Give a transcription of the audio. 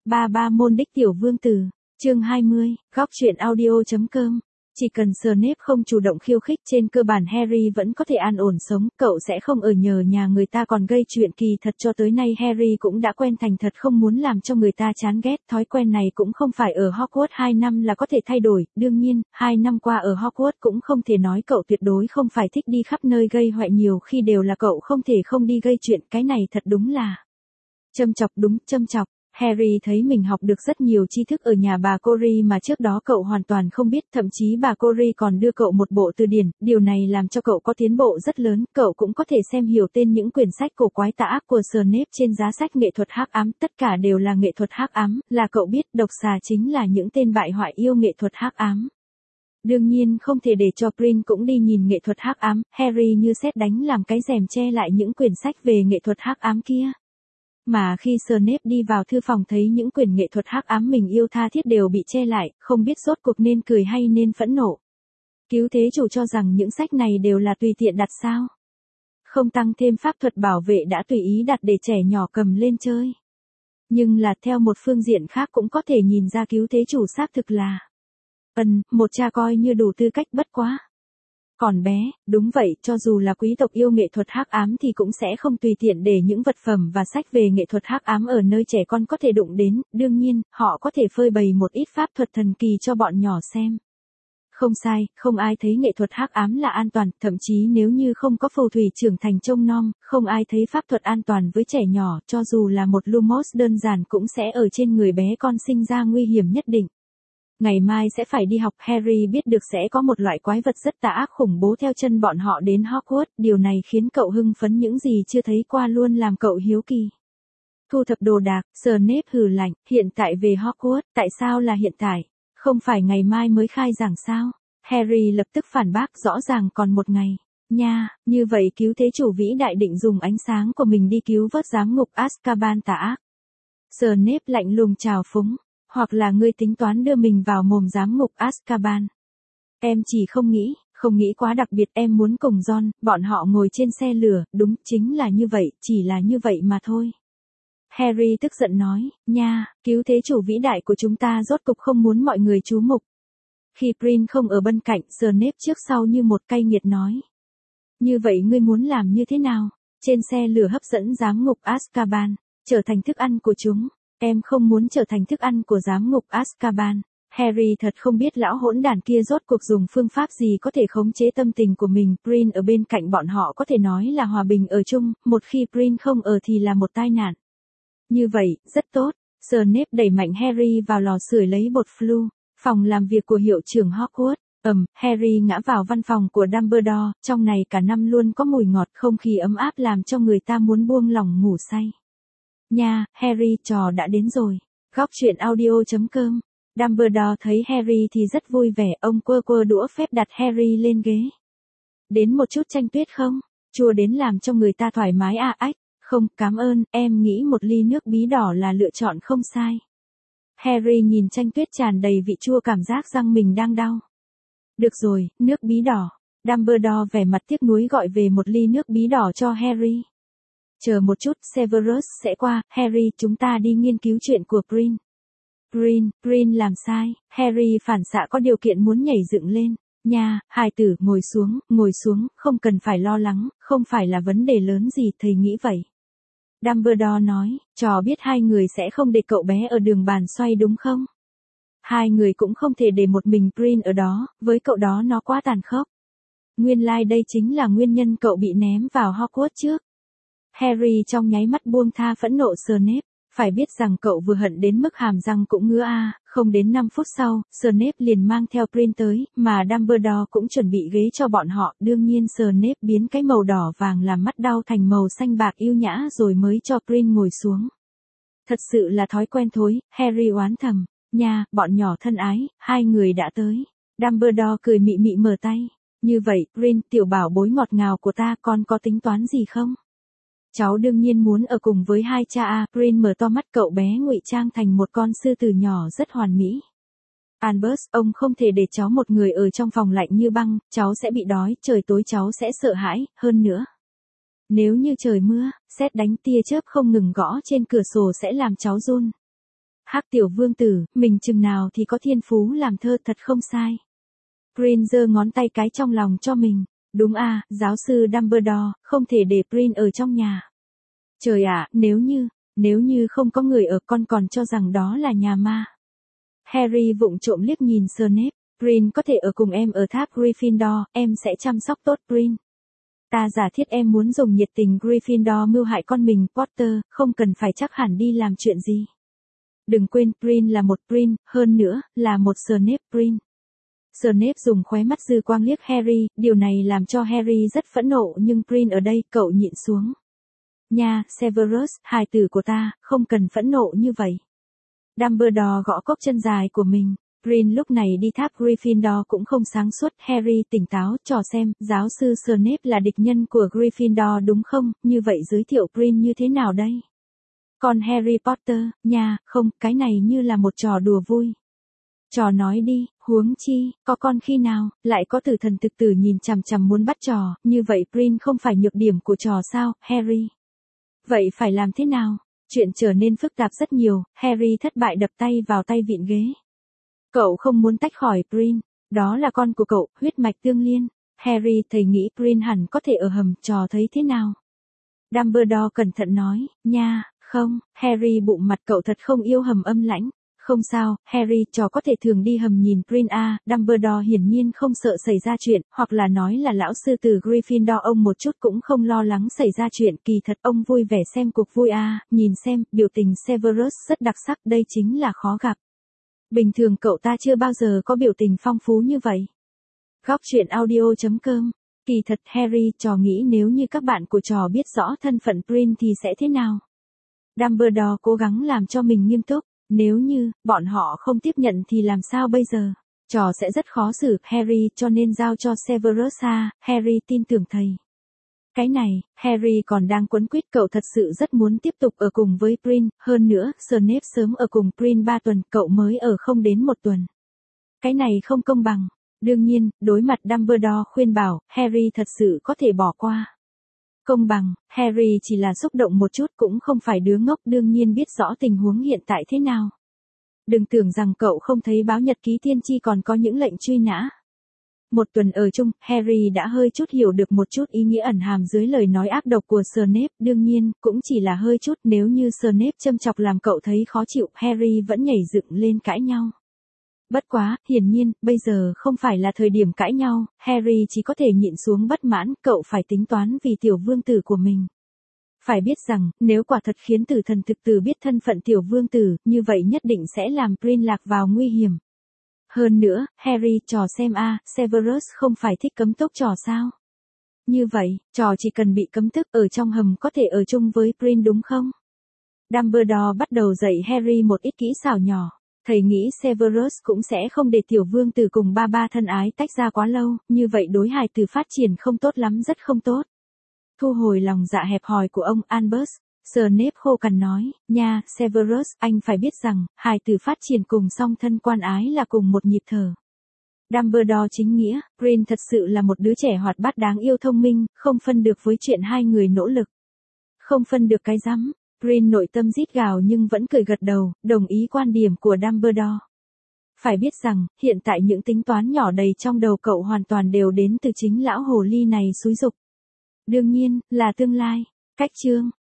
Ba môn đích tiểu vương tử, chương 20, góc truyện audio.com. Chỉ cần Snape không chủ động khiêu khích, trên cơ bản Harry vẫn có thể an ổn sống, cậu sẽ không ở nhờ nhà người ta còn gây chuyện. Kỳ thật cho tới nay Harry cũng đã quen thành thật không muốn làm cho người ta chán ghét, thói quen này cũng không phải ở Hogwarts 2 năm là có thể thay đổi, đương nhiên, 2 năm qua ở Hogwarts cũng không thể nói cậu tuyệt đối không phải thích đi khắp nơi gây họa, nhiều khi đều là cậu không thể không đi gây chuyện, cái này thật đúng là châm chọc, đúng, châm chọc. Harry thấy mình học được rất nhiều tri thức ở nhà bà Corey mà trước đó cậu hoàn toàn không biết, thậm chí bà Corey còn đưa cậu một bộ từ điển, điều này làm cho cậu có tiến bộ rất lớn, cậu cũng có thể xem hiểu tên những quyển sách cổ quái tà ác của Snape trên giá sách nghệ thuật hắc ám, tất cả đều là nghệ thuật hắc ám, là cậu biết độc xà chính là những tên bại hoại yêu nghệ thuật hắc ám. Đương nhiên không thể để cho Prin cũng đi nhìn nghệ thuật hắc ám, Harry như sét đánh làm cái rèm che lại những quyển sách về nghệ thuật hắc ám kia. Mà khi Snape đi vào thư phòng thấy những quyển nghệ thuật hắc ám mình yêu tha thiết đều bị che lại, không biết rốt cuộc nên cười hay nên phẫn nộ. Cứu thế chủ cho rằng những sách này đều là tùy tiện đặt sao? Không tăng thêm pháp thuật bảo vệ đã tùy ý đặt để trẻ nhỏ cầm lên chơi. Nhưng là theo một phương diện khác cũng có thể nhìn ra cứu thế chủ xác thực là một cha coi như đủ tư cách, bất quá còn bé, đúng vậy, cho dù là quý tộc yêu nghệ thuật hắc ám thì cũng sẽ không tùy tiện để những vật phẩm và sách về nghệ thuật hắc ám ở nơi trẻ con có thể đụng đến, đương nhiên, họ có thể phơi bày một ít pháp thuật thần kỳ cho bọn nhỏ xem. Không sai, không ai thấy nghệ thuật hắc ám là an toàn, thậm chí nếu như không có phù thủy trưởng thành trông nom, không ai thấy pháp thuật an toàn với trẻ nhỏ, cho dù là một Lumos đơn giản cũng sẽ ở trên người bé con sinh ra nguy hiểm nhất định. Ngày mai sẽ phải đi học, Harry biết được sẽ có một loại quái vật rất tà ác khủng bố theo chân bọn họ đến Hogwarts, điều này khiến cậu hưng phấn, những gì chưa thấy qua luôn làm cậu hiếu kỳ. Thu thập đồ đạc, Snape hừ lạnh, hiện tại về Hogwarts, tại sao là hiện tại? Không phải ngày mai mới khai giảng sao? Harry lập tức phản bác, rõ ràng còn một ngày. Nha, như vậy cứu thế chủ vĩ đại định dùng ánh sáng của mình đi cứu vớt giám ngục Azkaban tà ác. Snape lạnh lùng trào phúng. Hoặc là ngươi tính toán đưa mình vào mồm giám ngục Azkaban. Em chỉ không nghĩ quá đặc biệt, em muốn cùng Ron, bọn họ ngồi trên xe lửa, đúng, chính là như vậy, chỉ là như vậy mà thôi. Harry tức giận nói, nha, cứu thế chủ vĩ đại của chúng ta rốt cục không muốn mọi người chú mục. Khi Prin không ở bên cạnh, Snape trước sau như một cay nghiệt nói. Như vậy ngươi muốn làm như thế nào? Trên xe lửa hấp dẫn giám ngục Azkaban, trở thành thức ăn của chúng. Em không muốn trở thành thức ăn của giám ngục Azkaban. Harry thật không biết lão hỗn đản kia rốt cuộc dùng phương pháp gì có thể khống chế tâm tình của mình. Prin ở bên cạnh bọn họ có thể nói là hòa bình ở chung, một khi Prin không ở thì là một tai nạn. Như vậy, rất tốt. Snape đẩy mạnh Harry vào lò sưởi lấy bột flu, phòng làm việc của hiệu trưởng Hogwarts. Harry ngã vào văn phòng của Dumbledore, trong này cả năm luôn có mùi ngọt, không khí ấm áp làm cho người ta muốn buông lỏng ngủ say. Nha, Harry, trò đã đến rồi. Góc truyện audio.com. Dumbledore thấy Harry thì rất vui vẻ, ông quơ đũa phép đặt Harry lên ghế. Đến một chút chanh tuyết không? Chua đến làm cho người ta thoải mái à? Ách, không, cảm ơn, em nghĩ một ly nước bí đỏ là lựa chọn không sai. Harry nhìn chanh tuyết tràn đầy vị chua, cảm giác răng mình đang đau. Được rồi, nước bí đỏ. Dumbledore vẻ mặt tiếc nuối gọi về một ly nước bí đỏ cho Harry. Chờ một chút, Severus sẽ qua, Harry, chúng ta đi nghiên cứu chuyện của Prin. Prin làm sai, Harry phản xạ có điều kiện muốn nhảy dựng lên. Nha, hài tử, ngồi xuống, không cần phải lo lắng, không phải là vấn đề lớn gì, thầy nghĩ vậy. Dumbledore nói, trò biết hai người sẽ không để cậu bé ở đường bàn xoay đúng không? Hai người cũng không thể để một mình Prin ở đó, với cậu đó nó quá tàn khốc. Nguyên lai đây chính là nguyên nhân cậu bị ném vào Hogwarts trước. Harry trong nháy mắt buông tha phẫn nộ Snape, phải biết rằng cậu vừa hận đến mức hàm răng cũng ngứa a. Không đến 5 phút sau, Snape liền mang theo Prin tới, mà Dumbledore cũng chuẩn bị ghế cho bọn họ, đương nhiên Snape biến cái màu đỏ vàng làm mắt đau thành màu xanh bạc yêu nhã rồi mới cho Prin ngồi xuống. Thật sự là thói quen thối, Harry oán thầm, nha, bọn nhỏ thân ái, hai người đã tới. Dumbledore cười mị mị mở tay, như vậy, Prin, tiểu bảo bối ngọt ngào của ta, con có tính toán gì không? Cháu đương nhiên muốn ở cùng với hai cha a. Prin mở to mắt, cậu bé ngụy trang thành một con sư tử nhỏ rất hoàn mỹ. Albus, ông không thể để cháu một người ở trong phòng lạnh như băng, cháu sẽ bị đói, trời tối cháu sẽ sợ hãi, hơn nữa. Nếu như trời mưa, sét đánh tia chớp không ngừng gõ trên cửa sổ sẽ làm cháu run. Hắc tiểu vương tử, mình chừng nào thì có thiên phú làm thơ thật không sai. Prin giơ ngón tay cái trong lòng cho mình. Đúng à, giáo sư Dumbledore, không thể để Prin ở trong nhà. Trời ạ, nếu như không có người ở con còn cho rằng đó là nhà ma. Harry vụng trộm liếc nhìn Snape. Prin có thể ở cùng em ở tháp Gryffindor, em sẽ chăm sóc tốt Prin. Ta giả thiết em muốn dùng nhiệt tình Gryffindor mưu hại con mình, Potter, không cần phải chắc hẳn đi làm chuyện gì. Đừng quên Prin là một Prin, hơn nữa, là một Snape Prin. Snape dùng khóe mắt dư quang liếc Harry, điều này làm cho Harry rất phẫn nộ nhưng Prin ở đây, cậu nhịn xuống. Nha, Severus, hài tử của ta, không cần phẫn nộ như vậy. Dumbledore gõ cốc chân dài của mình. Prin lúc này đi tháp Gryffindor cũng không sáng suốt. Harry tỉnh táo, trò xem, giáo sư Snape là địch nhân của Gryffindor đúng không, như vậy giới thiệu Prin như thế nào đây? Còn Harry Potter, nha, không, cái này như là một trò đùa vui. Trò nói đi, huống chi, có con khi nào, lại có tử thần thực tử nhìn chằm chằm muốn bắt trò, như vậy Prin không phải nhược điểm của trò sao, Harry? Vậy phải làm thế nào? Chuyện trở nên phức tạp rất nhiều, Harry thất bại đập tay vào tay vịn ghế. Cậu không muốn tách khỏi Prin, đó là con của cậu, huyết mạch tương liên. Harry thầy nghĩ Prin hẳn có thể ở hầm, trò thấy thế nào? Dumbledore cẩn thận nói, nha, không, Harry bụng mặt cậu thật không yêu hầm âm lãnh. Không sao, Harry, trò có thể thường đi hầm nhìn Prin à, Dumbledore hiển nhiên không sợ xảy ra chuyện, hoặc là nói là lão sư từ Gryffindor ông một chút cũng không lo lắng xảy ra chuyện, kỳ thật ông vui vẻ xem cuộc vui à, nhìn xem, biểu tình Severus rất đặc sắc, đây chính là khó gặp. Bình thường cậu ta chưa bao giờ có biểu tình phong phú như vậy. Góc truyện audio.com. Kỳ thật Harry, trò nghĩ nếu như các bạn của trò biết rõ thân phận Prin thì sẽ thế nào? Dumbledore cố gắng làm cho mình nghiêm túc. Nếu như, bọn họ không tiếp nhận thì làm sao bây giờ? Trò sẽ rất khó xử, Harry, cho nên giao cho Severus à, Harry tin tưởng thầy. Cái này, Harry còn đang quấn quýt, cậu thật sự rất muốn tiếp tục ở cùng với Prin, hơn nữa, Snape sớm ở cùng Prin 3 tuần, cậu mới ở không đến 1 tuần. Cái này không công bằng. Đương nhiên, đối mặt Dumbledore khuyên bảo, Harry thật sự có thể bỏ qua. Công bằng, Harry chỉ là xúc động một chút cũng không phải đứa ngốc, đương nhiên biết rõ tình huống hiện tại thế nào. Đừng tưởng rằng cậu không thấy báo nhật ký tiên tri còn có những lệnh truy nã. 1 tuần ở chung, Harry đã hơi chút hiểu được một chút ý nghĩa ẩn hàm dưới lời nói ác độc của Snape, đương nhiên, cũng chỉ là hơi chút, nếu như Snape châm chọc làm cậu thấy khó chịu, Harry vẫn nhảy dựng lên cãi nhau. Bất quá, hiển nhiên, bây giờ không phải là thời điểm cãi nhau, Harry chỉ có thể nhịn xuống bất mãn, cậu phải tính toán vì tiểu vương tử của mình. Phải biết rằng, nếu quả thật khiến tử thần thực tử biết thân phận tiểu vương tử, như vậy nhất định sẽ làm Prin lạc vào nguy hiểm. Hơn nữa, Harry, trò xem a, Severus không phải thích cấm túc trò sao? Như vậy, trò chỉ cần bị cấm thức ở trong hầm có thể ở chung với Prin đúng không? Dumbledore bắt đầu dạy Harry một ít kỹ xảo nhỏ. Thầy nghĩ Severus cũng sẽ không để tiểu vương tử cùng ba thân ái tách ra quá lâu, như vậy đối hài tử phát triển không tốt lắm, rất không tốt. Thu hồi lòng dạ hẹp hòi của ông Albus, Snape khô cằn nói, nha, Severus, anh phải biết rằng, hài tử phát triển cùng song thân quan ái là cùng một nhịp thở. Dumbledore chính nghĩa, Prin thật sự là một đứa trẻ hoạt bát đáng yêu thông minh, không phân được với chuyện hai người nỗ lực. Không phân được cái rắm. Prin nội tâm rít gào nhưng vẫn cười gật đầu, đồng ý quan điểm của Dumbledore. Phải biết rằng, hiện tại những tính toán nhỏ đầy trong đầu cậu hoàn toàn đều đến từ chính lão hồ ly này xúi giục. Đương nhiên, là tương lai. Cách chương.